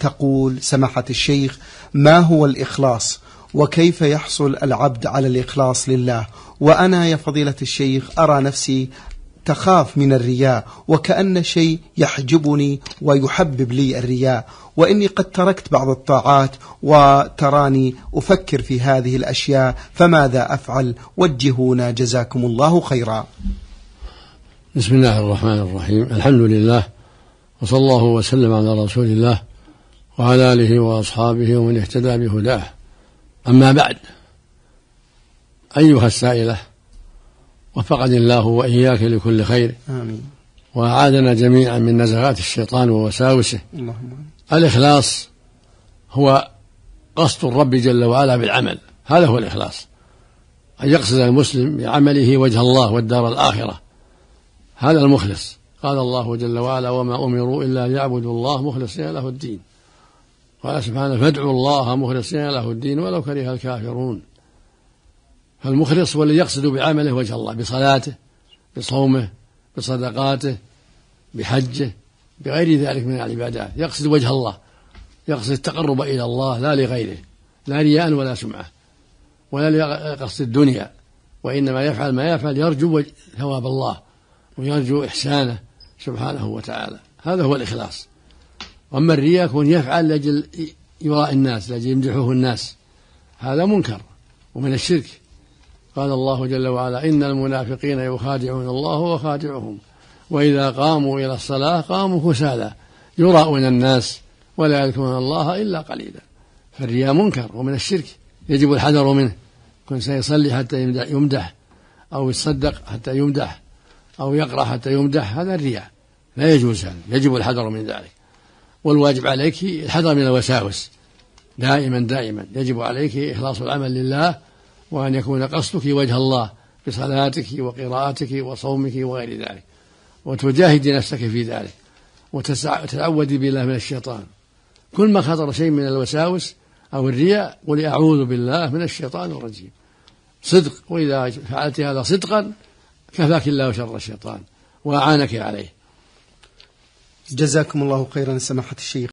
تقول: سماحة الشيخ، ما هو الإخلاص؟ وكيف يحصل العبد على الإخلاص لله؟ وأنا يا فضيلة الشيخ أرى نفسي تخاف من الرياء، وكأن شيء يحجبني ويحبب لي الرياء، وإني قد تركت بعض الطاعات وتراني أفكر في هذه الأشياء، فماذا أفعل؟ وجهونا جزاكم الله خيرا. بسم الله الرحمن الرحيم. الحمد لله، وصلى الله وسلم على رسول الله وعلى آله وأصحابه ومن اهتدى بهداه. أما بعد، أيها السائلة، وفقني الله وإياك لكل خير، آمين، وأعاذنا جميعا من نزغات الشيطان ووساوسه. الإخلاص هو قصد الرب جل وعلا بالعمل، هذا هو الإخلاص، أن يقصد المسلم بعمله وجه الله والدار الآخرة، هذا المخلص. قال الله جل وعلا: وما أمروا إلا ليعبدوا الله مخلصين له الدين. قال سبحانه: فادعوا الله مخلصين له الدين ولو كره الكافرون. فالمخلص هو الذي يقصد بعمله وجه الله، بصلاته، بصومه، بصدقاته، بحجه، بغير ذلك من العبادات، يقصد وجه الله، يقصد التقرب إلى الله لا لغيره، لا رياء ولا سمعة ولا لقصد الدنيا، وإنما يفعل ما يفعل يرجو ثواب الله ويرجو إحسانه سبحانه وتعالى، هذا هو الإخلاص. وأما الرياء يكون يفعل لأجل يراء الناس، لأجل يمدحه الناس، هذا منكر ومن الشرك. قال الله جل وعلا: إن المنافقين يخادعون الله وخادعهم وإذا قاموا إلى الصلاة قاموا كسالى يراءون الناس ولا يذكرون الله إلا قليلا. فالرياء منكر ومن الشرك، يجب الحذر منه. كن سيصلي حتى يمدح، أو يتصدق حتى يمدح، أو يقرأ حتى يمدح، هذا الرياء لا يجوز، هذا يجب الحذر من ذلك. والواجب عليك الحذر من الوساوس دائما يجب عليك إخلاص العمل لله، وأن يكون قصدك وجه الله بصلاتك وقراءتك وصومك وغير ذلك، وتجاهدي نفسك في ذلك، وتتعوذي بالله من الشيطان. كل ما خطر شيء من الوساوس أو الرياء قولي: أعوذ بالله من الشيطان الرجيم، صدق. وإذا فعلت هذا صدقا كفاك الله شر الشيطان وأعانك عليه. جزاكم الله خيرا سماحة الشيخ.